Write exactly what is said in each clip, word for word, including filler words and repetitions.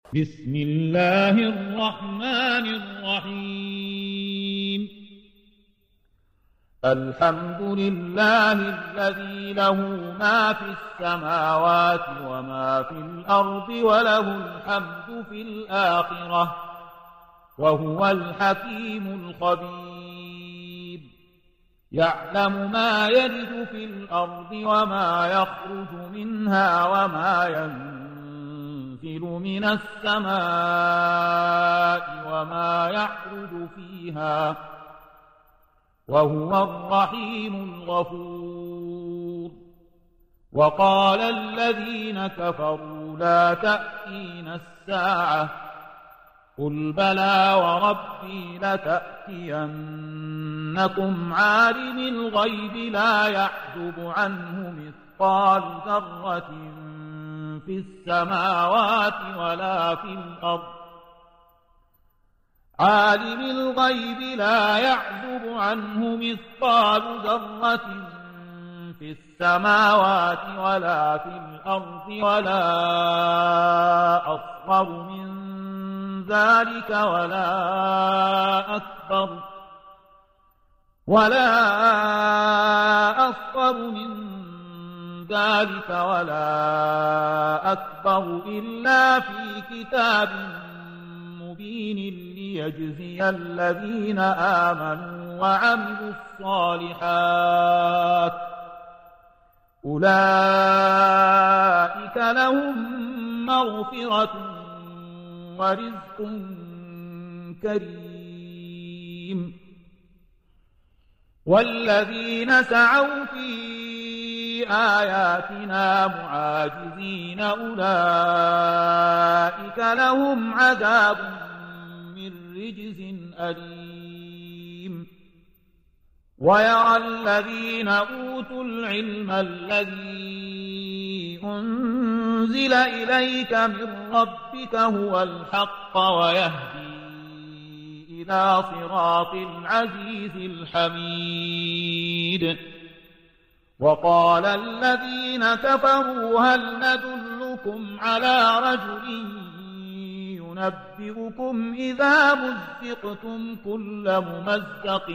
بسم الله الرحمن الرحيم الحمد لله الذي له ما في السماوات وما في الأرض وله الحمد في الآخرة وهو الحكيم الخبير يعلم ما يلج في الأرض وما يخرج منها وما ينزل من السماء وما يعرج فيها وهو الرحيم الغفور وقال الذين كفروا لا تأتينا الساعة قل بلى وربي لتأتينكم عالم الغيب لا يعزب عنه مثقال ذرة في السماوات ولا في الأرض عالم الغيب لا يعزب عنه مثقال ذرة في السماوات ولا في الأرض ولا أصغر من ذلك ولا أكبر ولا أصغر من ذلك ولا أكبر إلا في كتاب مبين ليجزي الذين آمنوا وعملوا الصالحات أولئك لهم مغفرة ورزق كريم والذين سعوا في آياتنا معاجزين أولئك لهم عذاب من رجز أليم ويرى الذين أوتوا العلم الذي أنزل إليك من ربك هو الحق ويهدي إلى صراط العزيز الحميد وقال الذين كفروا هل ندلكم على رجل ينبئكم إذا مزقتم كل ممزق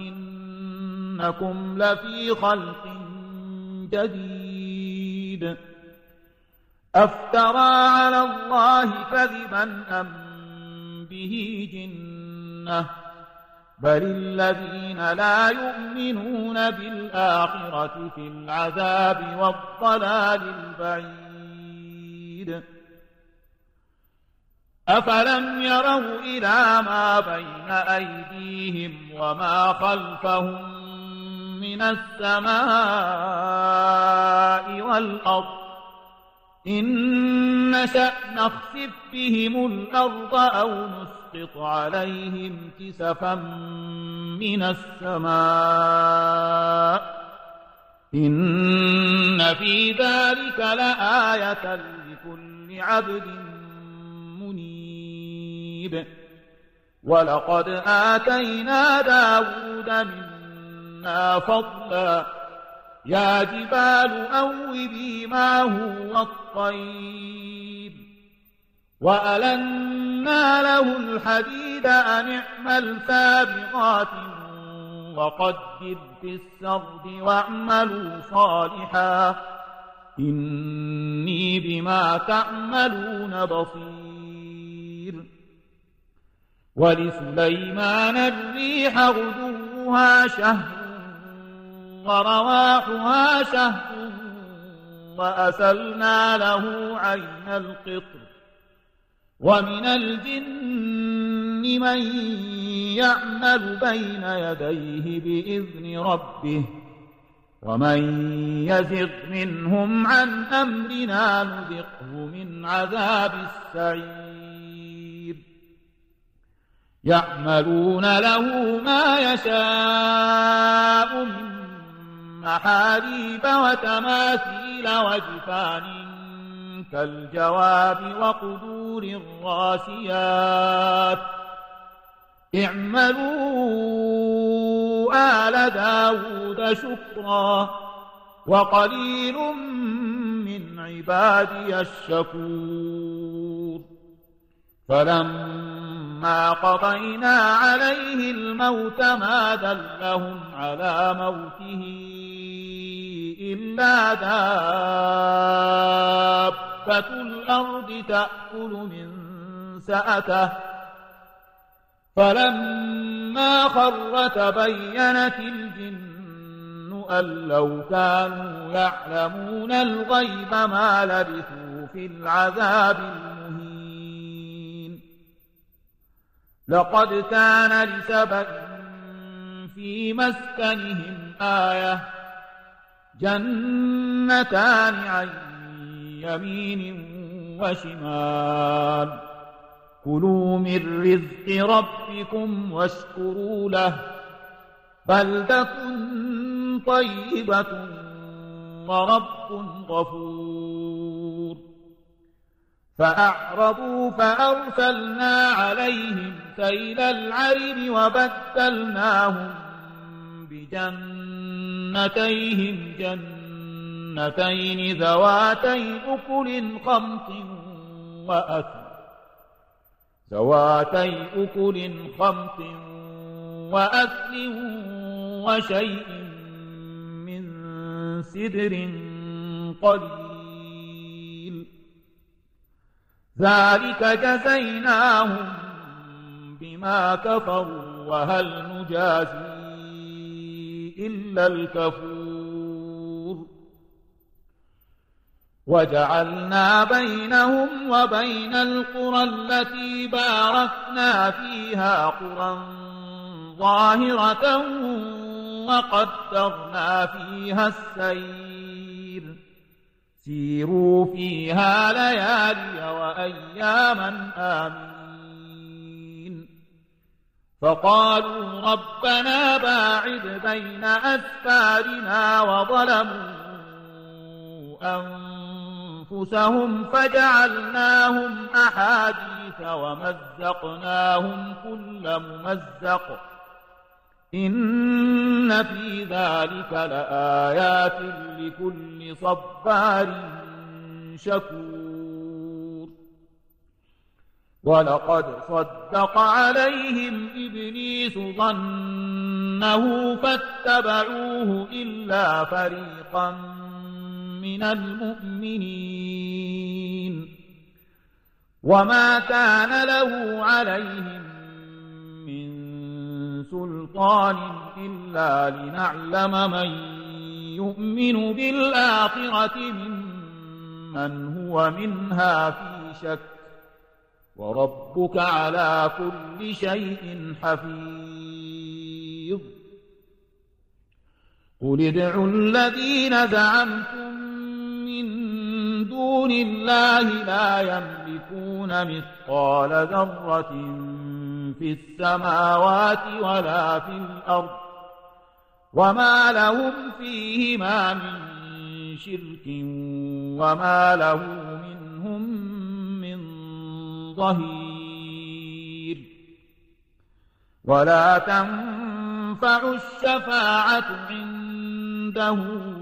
إنكم لفي خلق جديد أفترى على الله كذبا أم به جنة بل الذين لا يؤمنون بالآخرة في العذاب والضلال البعيد أفلم يروا إلى ما بين أيديهم وما خلفهم من السماء والأرض إن نشأ نخسف بهم الأرض أو نسقط عليهم كسفا من السماء إن في ذلك لآية لكل عبد منيب ولقد آتينا داود منا فضلا يا جبال أوبي معه والطير وألنا له الحديد أن اعمل سابغات وقدر في السرد واعملوا صالحا إني بما تعملون بصير ولسليمان الريح غدوها شهر ورواحها شهر وأسلنا له عين القطر ومن الجن من يعمل بين يديه بإذن ربه ومن يزغ منهم عن أمرنا نذقه من عذاب السعير يعملون له ما يشاء من محاريب وتماثيل وجفان كالجواب وقدور الراسيات اعملوا آل داود شكرا وقليل من عبادي الشكور فلما قضينا عليه الموت ما دلهم على موته إلا دابة الأرض تأكل من سأته فلما خر تبينت الجن أن لو كانوا يعلمون الغيب ما لبثوا في العذاب المهين. لقد كان لسبأ في مسكنهم آية جنتان عن يمين وشمال كلوا من رزق ربكم واشكروا له بلدة طيبة ورب غفور. فأعرضوا فأرسلنا عليهم سيل العرم وبدلناهم بجنتيهم جنتين ذواتي أكل خمط وأثل ذواتي أكل خمط وأثل وشيء من سدر قليل ذلك جزيناهم بما كفروا وهل نجازي إلا الكفور. وجعلنا بينهم وبين القرى التي باركنا فيها قرى ظاهرة وقدرنا فيها السير سيروا فيها ليالي وأياما آمين. فقالوا ربنا باعد بين أسفارنا وظلموا أنفسهم فجعلناهم أحاديث ومزقناهم كل ممزق إن في ذلك لآيات لكل صبار شكور. ولقد صدق عليهم إبليس ظنه فاتبعوه إلا فريقا من المؤمنين وما كان له عليهم من سلطان إلا لنعلم من يؤمن بالآخرة ممن هو منها في شك وربك على كل شيء حفيظ. قل ادعوا الذين زعمتم من دون الله لا يملكون مثقال ذرة في السماوات ولا في الأرض وما لهم فيهما من شرك وما له منهم من ظهير. ولا تنفع الشفاعة عنده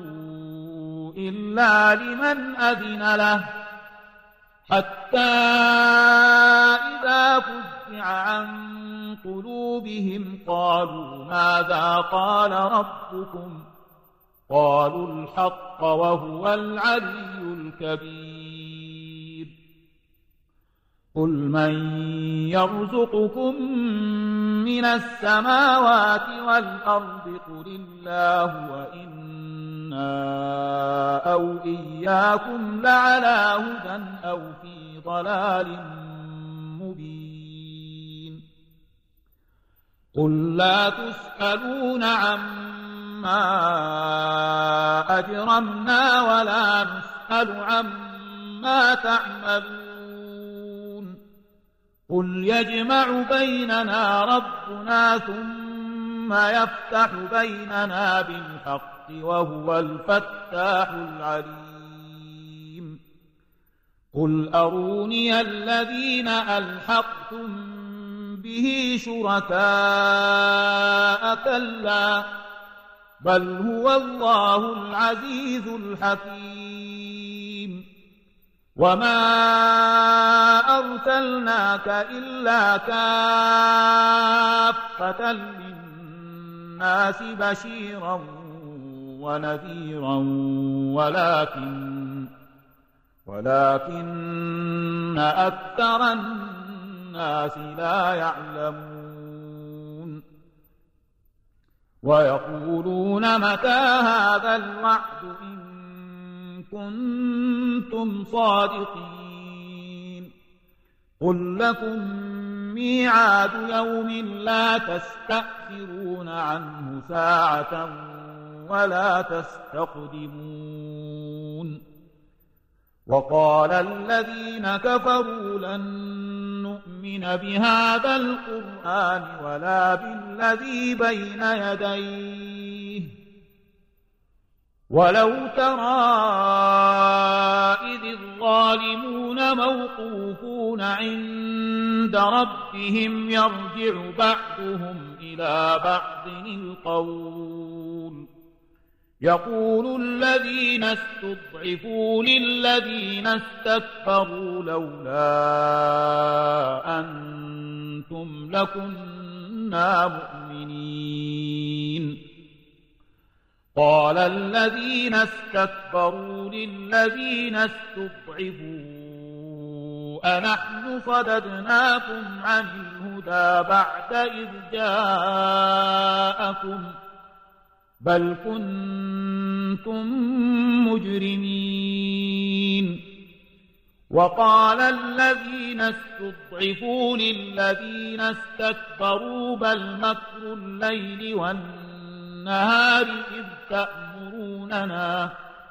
إلا لمن أذن له حتى إذا فزع عن قلوبهم قالوا ماذا قال ربكم قالوا الحق وهو العلي الكبير. قل من يرزقكم من السماوات والأرض قل الله وإنا أو إياكم لعلى هدى أو في ضلال مبين. قل لا تسألون عما أجرمنا ولا نسأل عما تعملون. قل يجمع بيننا ربنا ثم يفتح بيننا بالحق وهو الفتاح العليم. قل أروني الذين ألحقتم به شركاء كلا بل هو الله العزيز الحكيم. وما أرسلناك إلا كافة للناس بشيرا ونذيرا ولكن ولكن أكثر الناس لا يعلمون ويقولون متى هذا الوعد إن كنتم صادقين قل لكم ميعاد يوم لا تستأخرون عنه ساعة ولا تستقدمون وقال الذين كفروا لن نؤمن بهذا القرآن ولا بالذي بين يديه ولو ترى إذ الظالمون موقوفون عند ربهم يرجع بعضهم إلى بعض القول يقول الذين استضعفوا للذين استكبروا لولا أنتم لكنا مؤمنين قال الذين استكبروا للذين استضعفوا أنحن صددناكم عن الهدى بعد إذ جاءكم بل كنتم مجرمين وقال الذين استضعفوا للذين استكبروا بل مكر الليل والنهار إذ تأمروننا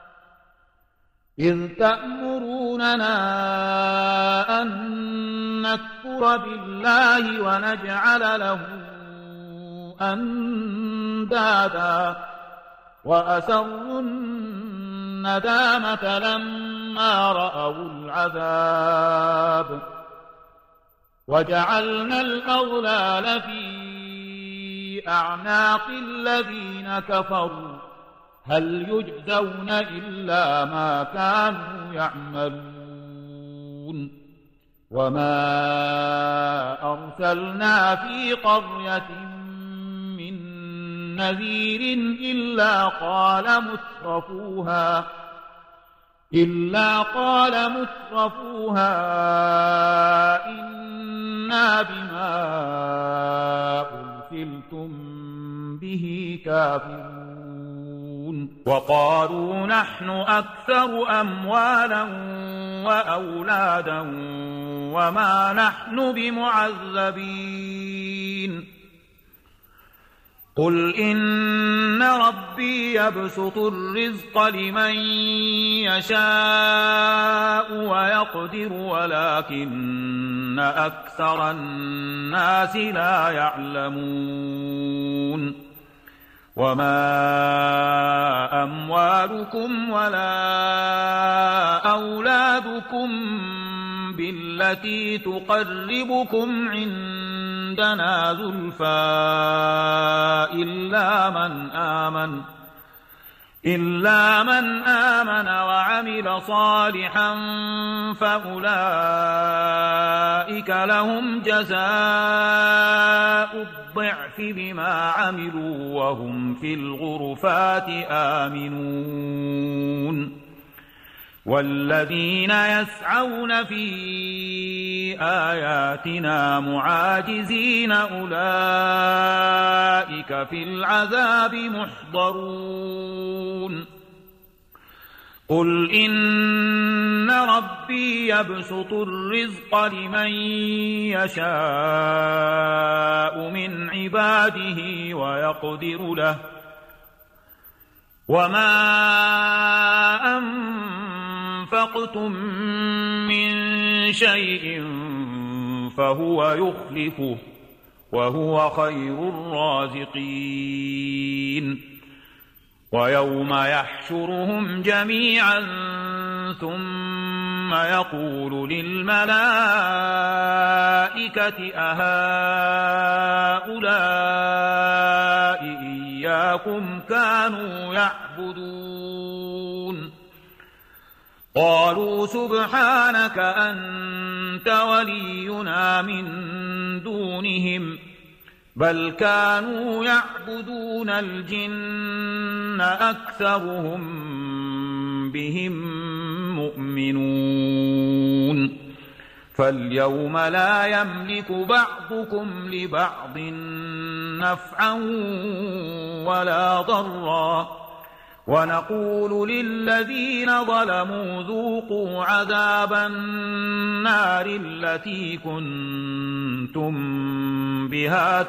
إذ تأمروننا أن نكفر بالله ونجعل له أندادا وأسروا الندامة لما رأوا العذاب وجعلنا الأغلال في أعناق الذين كفروا هل يجزون إلا ما كانوا يعملون وما أرسلنا في قرية نذير إلا قال مترفوها إلا قال مترفوها إنا بما أرسلتم به كافرون وقالوا نحن أكثر أموالا وأولادا وما نحن بمعذبين قل إن ربي يبسط الرزق لمن يشاء ويقدر ولكن أكثر الناس لا يعلمون وما أموالكم ولا أولادكم بالتي تقربكم عندنا زلفى إلا من آمن إلا من آمن وعمل صالحا فأولئك لهم جزاء الضعف بما عملوا وهم في الغرفات آمنون والذين يسعون في آياتنا معاجزين أولئك في العذاب محضرون قل إن ربي يبسط الرزق لمن يشاء من عباده ويقدر له وما أنفقتم من شيء فهو يخلفه وهو خير الرازقين ويوم يحشرهم جميعا ثم يقول للملائكة أهؤلاء إياكم كانوا يعبدون قالوا سبحانك أنت ولينا من دونهم بل كانوا يعبدون الجن أكثرهم بهم مؤمنون فاليوم لا يملك بعضكم لبعض نفعا ولا ضرا ونقول للذين ظلموا ذوقوا عذاب النار التي كنتم بها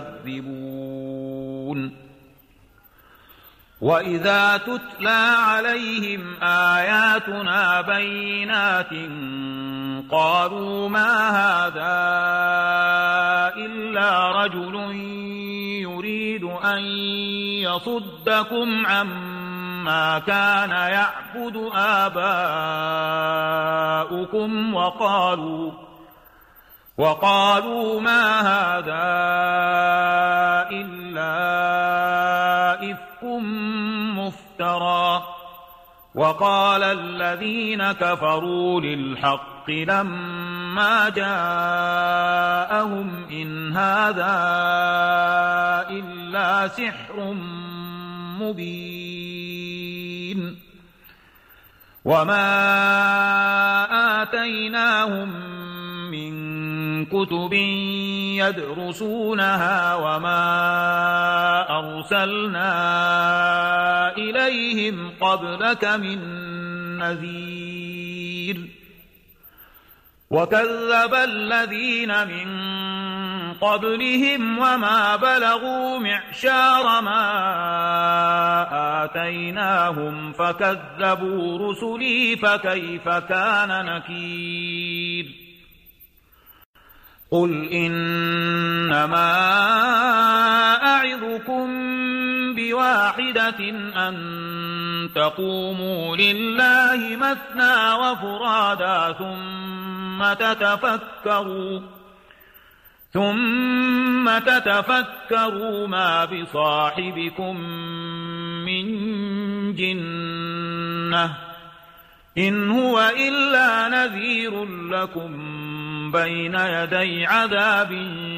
تكذبون وإذا تتلى عليهم آياتنا بينات قالوا ما هذا إلا رجل يريد أن يصدكم عما كان يعبد آباؤكم وقالوا وقالوا ما هذا إلا إفك مفترى وقال الذين كفروا للحق لما جاءهم إن هذا إلا سحر مبين وما آتيناهم من كتب يدرسونها وما أرسلنا إليهم قبلك من نذير وكذب الذين من قبلهم وما بلغوا معشار ما آتيناهم فكذبوا رسلي فكيف كان نكير قل إنما أعظكم بواحدة أن تقوموا لله مثنى وفرادا ثم تتفكروا ثم تتفكروا ما بصاحبكم من جنة إن هو إلا نذير لكم بين يدي عذاب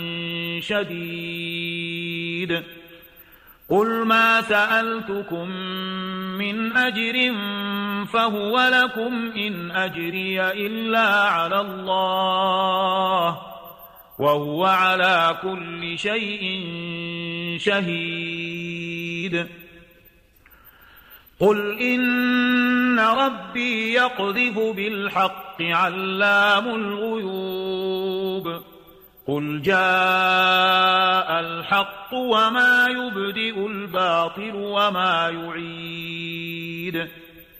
شديد قل ما سألتكم من أجر فهو لكم إن أجري إلا على الله وهو على كل شيء شهيد قل إن ربي يقذف بالحق علام الغيوب قل جاء الحق وما يبدئ الباطل وما يعيد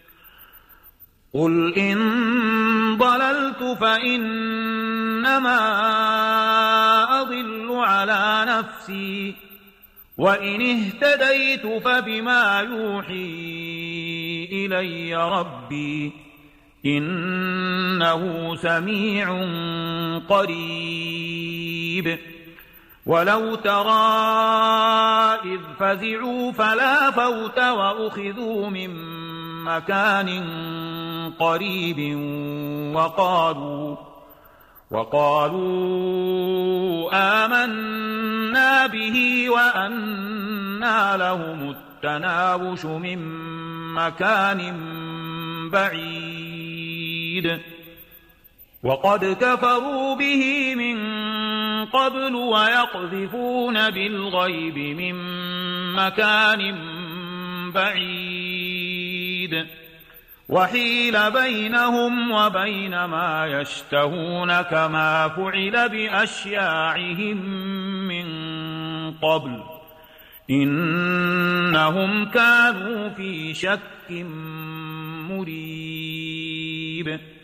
قل إن ضللت فإنما أضل على نفسي وإن اهتديت فبما يوحي إلي ربي إنه سميع قريب ولو ترى إذ فزعوا فلا فوت وأخذوا من مكان قريب وقالوا وقالوا آمنا به وأنى لهم التناوش من مكان بعيد وقد كفروا به من قبل ويقذفون بالغيب من مكان بعيد وحيل بينهم وبين ما يشتهون كما فعل بأشياعهم من قبل إنهم كانوا في شك مريب